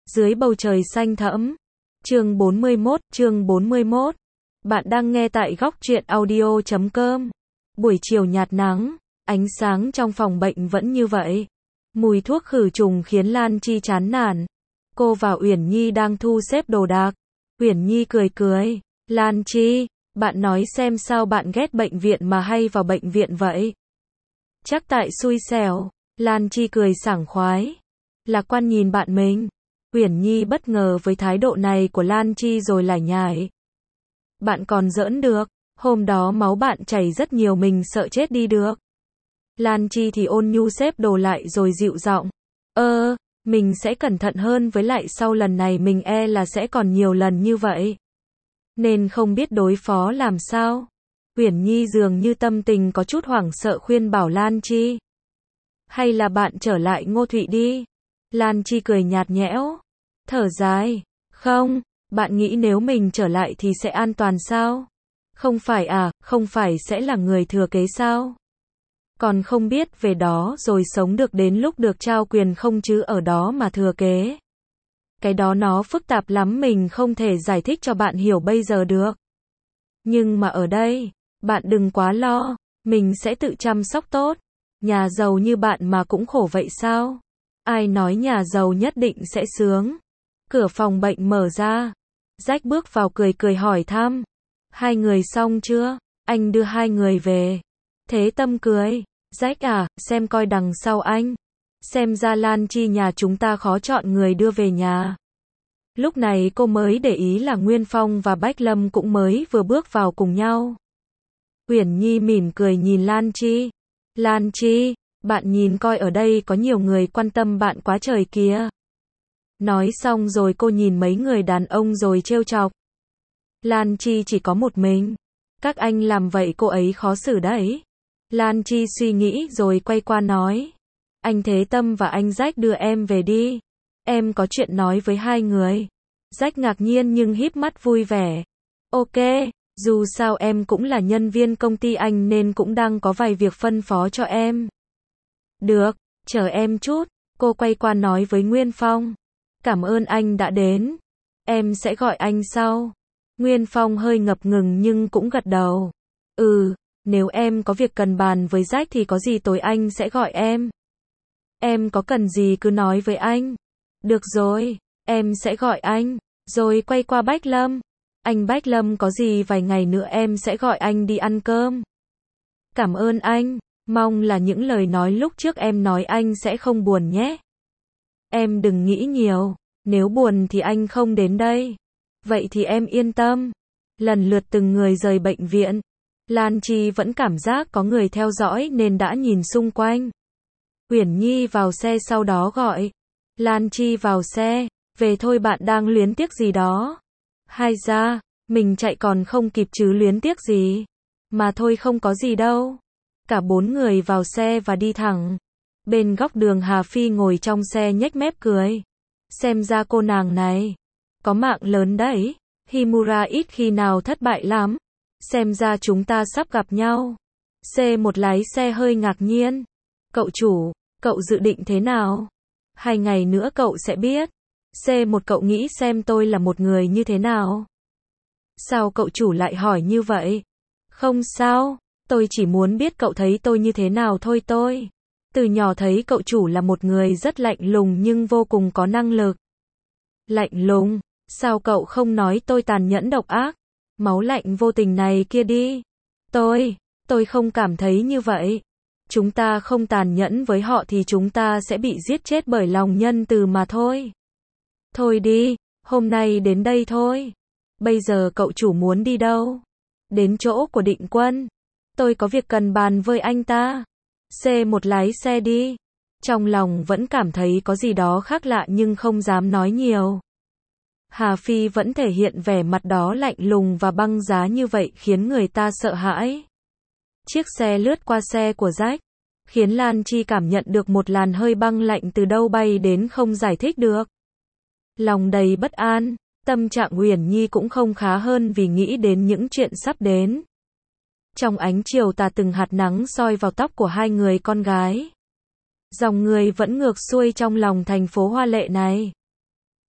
Dưới bầu trời xanh thẫm. Chương 41. Bạn đang nghe tại góc truyện audio.com. Buổi chiều nhạt nắng, ánh sáng trong phòng bệnh vẫn như vậy. Mùi thuốc khử trùng khiến Lan Chi chán nản. Cô và Uyển Nhi đang thu xếp đồ đạc. Uyển Nhi cười. Lan Chi, bạn nói xem sao bạn ghét bệnh viện mà hay vào bệnh viện vậy? Chắc tại xui xẻo. Lan Chi cười sảng khoái. Lạc Quan nhìn bạn mình. Uyển Nhi bất ngờ với thái độ này của Lan Chi rồi lải nhải. Bạn còn giỡn được, hôm đó máu bạn chảy rất nhiều mình sợ chết đi được. Lan Chi thì ôn nhu xếp đồ lại rồi dịu giọng. Mình sẽ cẩn thận hơn, với lại sau lần này mình là sẽ còn nhiều lần như vậy. Nên không biết đối phó làm sao. Uyển Nhi dường như tâm tình có chút hoảng sợ khuyên bảo Lan Chi. Hay là bạn trở lại Ngô Thụy đi. Lan Chi cười nhạt nhẽo. Thở dài. Không, bạn nghĩ nếu mình trở lại thì sẽ an toàn sao? Không phải sẽ là người thừa kế sao? Còn không biết về đó rồi sống được đến lúc được trao quyền không chứ ở đó mà thừa kế. Cái đó nó phức tạp lắm, mình không thể giải thích cho bạn hiểu bây giờ được. Nhưng mà ở đây, bạn đừng quá lo, mình sẽ tự chăm sóc tốt. Nhà giàu như bạn mà cũng khổ vậy sao? Ai nói nhà giàu nhất định sẽ sướng? Cửa phòng bệnh mở ra. Jack bước vào cười hỏi thăm. Hai người xong chưa? Anh đưa hai người về. Thế Tâm cười. Jack à, xem coi đằng sau anh. Xem ra Lan Chi nhà chúng ta khó chọn người đưa về nhà. Lúc này cô mới để ý là Nguyên Phong và Bách Lâm cũng mới vừa bước vào cùng nhau. Uyển Nhi mỉm cười nhìn Lan Chi. Lan Chi, bạn nhìn coi ở đây có nhiều người quan tâm bạn quá trời kìa. Nói xong rồi cô nhìn mấy người đàn ông rồi trêu chọc. Lan Chi chỉ có một mình. Các anh làm vậy cô ấy khó xử đấy. Lan Chi suy nghĩ rồi quay qua nói. Anh Thế Tâm và anh Jack đưa em về đi. Em có chuyện nói với hai người. Jack ngạc nhiên nhưng híp mắt vui vẻ. Ok, dù sao em cũng là nhân viên công ty anh nên cũng đang có vài việc phân phó cho em. Được, chờ em chút. Cô quay qua nói với Nguyên Phong. Cảm ơn anh đã đến. Em sẽ gọi anh sau. Nguyên Phong hơi ngập ngừng nhưng cũng gật đầu. Nếu em có việc cần bàn với Jack thì có gì tối anh sẽ gọi em. Em có cần gì cứ nói với anh. Được rồi, em sẽ gọi anh. Rồi quay qua Bách Lâm. Anh Bách Lâm, có gì vài ngày nữa em sẽ gọi anh đi ăn cơm. Cảm ơn anh. Mong là những lời nói lúc trước em nói anh sẽ không buồn nhé. Em đừng nghĩ nhiều. Nếu buồn thì anh không đến đây. Vậy thì em yên tâm. Lần lượt từng người rời bệnh viện. Lan Chi vẫn cảm giác có người theo dõi nên đã nhìn xung quanh. Uyển Nhi vào xe sau đó gọi. Lan Chi vào xe. Về thôi, bạn đang luyến tiếc gì đó. Hay ra, mình chạy còn không kịp chứ luyến tiếc gì. Mà thôi không có gì đâu. Cả bốn người vào xe và đi thẳng. Bên góc đường Hà Phi ngồi trong xe nhếch mép cười. Xem ra cô nàng này có mạng lớn đấy. Himura ít khi nào thất bại lắm. Xem ra chúng ta sắp gặp nhau. C1 lái xe hơi ngạc nhiên. Cậu chủ, cậu dự định thế nào? 2 ngày nữa cậu sẽ biết. C1 cậu nghĩ xem tôi là một người như thế nào? Sao cậu chủ lại hỏi như vậy? Không sao, tôi chỉ muốn biết cậu thấy tôi như thế nào thôi. Tôi từ nhỏ thấy cậu chủ là một người rất lạnh lùng nhưng vô cùng có năng lực. Lạnh lùng? Sao cậu không nói tôi tàn nhẫn độc ác? Máu lạnh vô tình này kia đi. Tôi không cảm thấy như vậy. Chúng ta không tàn nhẫn với họ thì chúng ta sẽ bị giết chết bởi lòng nhân từ mà thôi. Thôi đi, hôm nay đến đây thôi. Bây giờ cậu chủ muốn đi đâu? Đến chỗ của Định Quân. Tôi có việc cần bàn với anh ta. C1 lái xe đi. Trong lòng vẫn cảm thấy có gì đó khác lạ nhưng không dám nói nhiều. Hà Phi vẫn thể hiện vẻ mặt đó lạnh lùng và băng giá như vậy khiến người ta sợ hãi. Chiếc xe lướt qua xe của Jack, khiến Lan Chi cảm nhận được một làn hơi băng lạnh từ đâu bay đến không giải thích được. Lòng đầy bất an, tâm trạng Uyển Nhi cũng không khá hơn vì nghĩ đến những chuyện sắp đến. Trong ánh chiều tà từng hạt nắng soi vào tóc của hai người con gái. Dòng người vẫn ngược xuôi trong lòng thành phố hoa lệ này.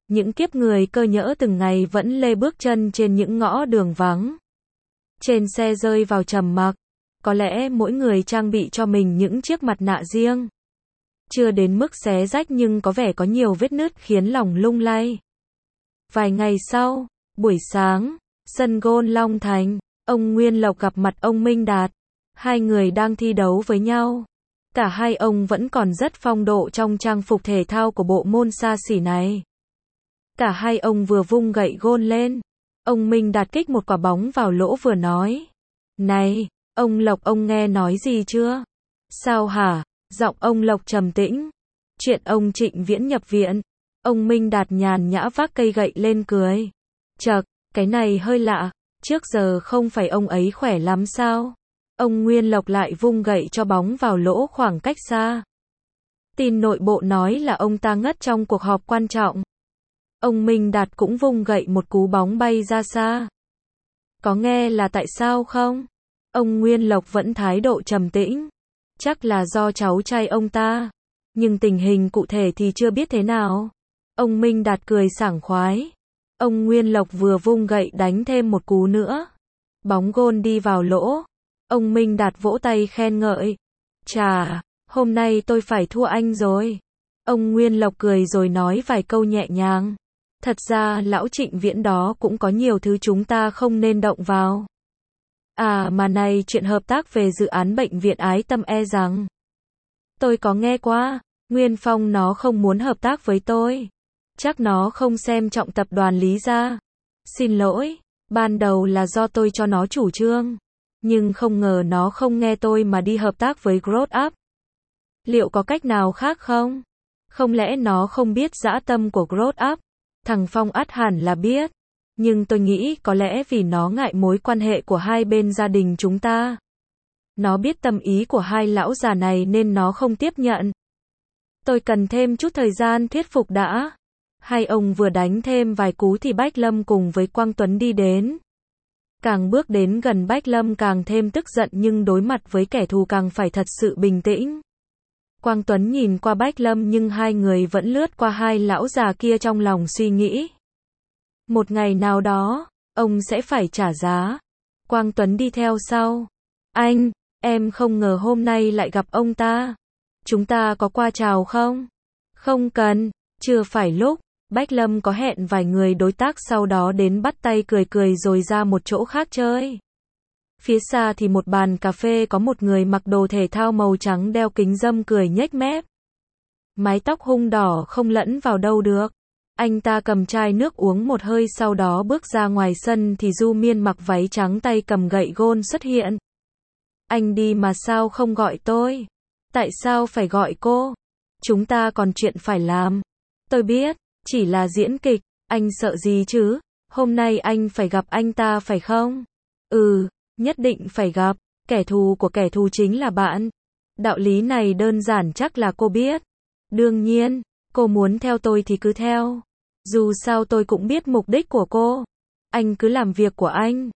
Những kiếp người cơ nhỡ từng ngày vẫn lê bước chân trên những ngõ đường vắng. Trên xe rơi vào trầm mặc. Có lẽ mỗi người trang bị cho mình những chiếc mặt nạ riêng. Chưa đến mức xé rách nhưng có vẻ có nhiều vết nứt khiến lòng lung lay. Vài ngày sau, buổi sáng, sân golf Long Thành, ông Nguyên Lộc gặp mặt ông Minh Đạt. Hai người đang thi đấu với nhau. Cả hai ông vẫn còn rất phong độ trong trang phục thể thao của bộ môn xa xỉ này. Cả hai ông vừa vung gậy golf lên. Ông Minh Đạt kích một quả bóng vào lỗ vừa nói. Này, ông Lộc, ông nghe nói gì chưa? Sao hả? Giọng ông Lộc trầm tĩnh. Chuyện ông Trịnh Viễn nhập viện. Ông Minh Đạt nhàn nhã vác cây gậy lên cười. Chậc, cái này hơi lạ. Trước giờ không phải ông ấy khỏe lắm sao? Ông Nguyên Lộc lại vung gậy cho bóng vào lỗ khoảng cách xa. Tin nội bộ nói là ông ta ngất trong cuộc họp quan trọng. Ông Minh Đạt cũng vung gậy một cú bóng bay ra xa. Có nghe là tại sao không? Ông Nguyên Lộc vẫn thái độ trầm tĩnh. Chắc là do cháu trai ông ta. Nhưng tình hình cụ thể thì chưa biết thế nào. Ông Minh Đạt cười sảng khoái. Ông Nguyên Lộc vừa vung gậy đánh thêm một cú nữa. Bóng gôn đi vào lỗ. Ông Minh Đạt vỗ tay khen ngợi. Chà, hôm nay tôi phải thua anh rồi. Ông Nguyên Lộc cười rồi nói vài câu nhẹ nhàng. Thật ra lão Trịnh Viễn đó cũng có nhiều thứ chúng ta không nên động vào. À mà này, chuyện hợp tác về dự án bệnh viện Ái Tâm rằng. Tôi có nghe qua, Nguyên Phong nó không muốn hợp tác với tôi. Chắc nó không xem trọng tập đoàn Lý gia. Xin lỗi, ban đầu là do tôi cho nó chủ trương. Nhưng không ngờ nó không nghe tôi mà đi hợp tác với Growth Up. Liệu có cách nào khác không? Không lẽ nó không biết dã tâm của Growth Up? Thằng Phong ắt hẳn là biết. Nhưng tôi nghĩ có lẽ vì nó ngại mối quan hệ của hai bên gia đình chúng ta. Nó biết tâm ý của hai lão già này nên nó không tiếp nhận. Tôi cần thêm chút thời gian thuyết phục đã. Hai ông vừa đánh thêm vài cú thì Bách Lâm cùng với Quang Tuấn đi đến. Càng bước đến gần Bách Lâm càng thêm tức giận nhưng đối mặt với kẻ thù càng phải thật sự bình tĩnh. Quang Tuấn nhìn qua Bách Lâm nhưng hai người vẫn lướt qua hai lão già kia trong lòng suy nghĩ. Một ngày nào đó, ông sẽ phải trả giá. Quang Tuấn đi theo sau. Anh, em không ngờ hôm nay lại gặp ông ta. Chúng ta có qua chào không? Không cần, chưa phải lúc. Bách Lâm có hẹn vài người đối tác sau đó đến bắt tay cười cười rồi ra một chỗ khác chơi. Phía xa thì một bàn cà phê có một người mặc đồ thể thao màu trắng đeo kính râm cười nhếch mép. Mái tóc hung đỏ không lẫn vào đâu được. Anh ta cầm chai nước uống một hơi sau đó bước ra ngoài sân thì Du Miên mặc váy trắng tay cầm gậy gôn xuất hiện. Anh đi mà sao không gọi tôi? Tại sao phải gọi cô? Chúng ta còn chuyện phải làm. Tôi biết, chỉ là diễn kịch, anh sợ gì chứ? Hôm nay anh phải gặp anh ta phải không? Ừ, nhất định phải gặp. Kẻ thù của kẻ thù chính là bạn. Đạo lý này đơn giản chắc là cô biết. Đương nhiên, cô muốn theo tôi thì cứ theo. Dù sao tôi cũng biết mục đích của cô. Anh cứ làm việc của anh.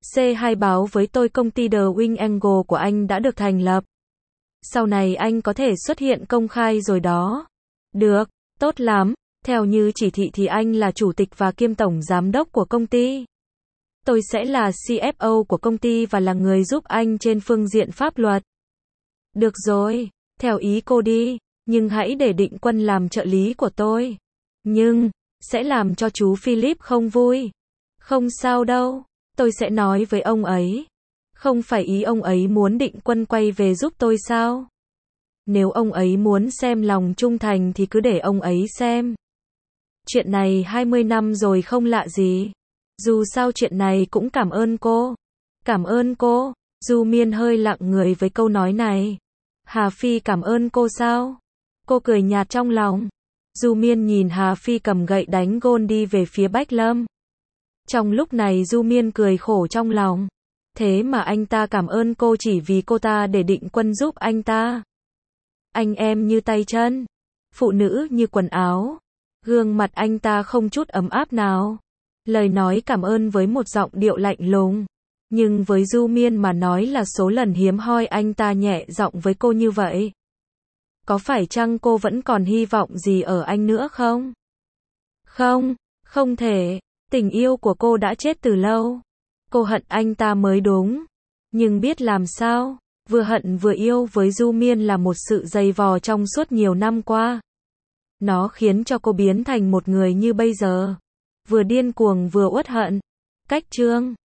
C2 báo với tôi công ty The Wing Angle của anh đã được thành lập. Sau này anh có thể xuất hiện công khai rồi đó. Được, tốt lắm. Theo như chỉ thị thì anh là chủ tịch và kiêm tổng giám đốc của công ty. Tôi sẽ là CFO của công ty và là người giúp anh trên phương diện pháp luật. Được rồi, theo ý cô đi, nhưng hãy để Định Quân làm trợ lý của tôi. Nhưng, sẽ làm cho chú Philip không vui. Không sao đâu, tôi sẽ nói với ông ấy. Không phải ý ông ấy muốn Định Quân quay về giúp tôi sao? Nếu ông ấy muốn xem lòng trung thành thì cứ để ông ấy xem. Chuyện này 20 năm rồi không lạ gì. Dù sao chuyện này cũng cảm ơn cô. Cảm ơn cô. Du Miên hơi lặng người với câu nói này. Hà Phi cảm ơn cô sao? Cô cười nhạt trong lòng. Du Miên nhìn Hà Phi cầm gậy đánh gôn đi về phía Bách Lâm. Trong lúc này Du Miên cười khổ trong lòng. Thế mà anh ta cảm ơn cô chỉ vì cô ta để Định Quân giúp anh ta. Anh em như tay chân. Phụ nữ như quần áo. Gương mặt anh ta không chút ấm áp nào. Lời nói cảm ơn với một giọng điệu lạnh lùng. Nhưng với Du Miên mà nói là số lần hiếm hoi anh ta nhẹ giọng với cô như vậy. Có phải chăng cô vẫn còn hy vọng gì ở anh nữa không? Không, không thể. Tình yêu của cô đã chết từ lâu. Cô hận anh ta mới đúng. Nhưng biết làm sao? Vừa hận vừa yêu với Du Miên là một sự dày vò trong suốt nhiều năm qua. Nó khiến cho cô biến thành một người như bây giờ. Vừa điên cuồng vừa uất hận. Cách chương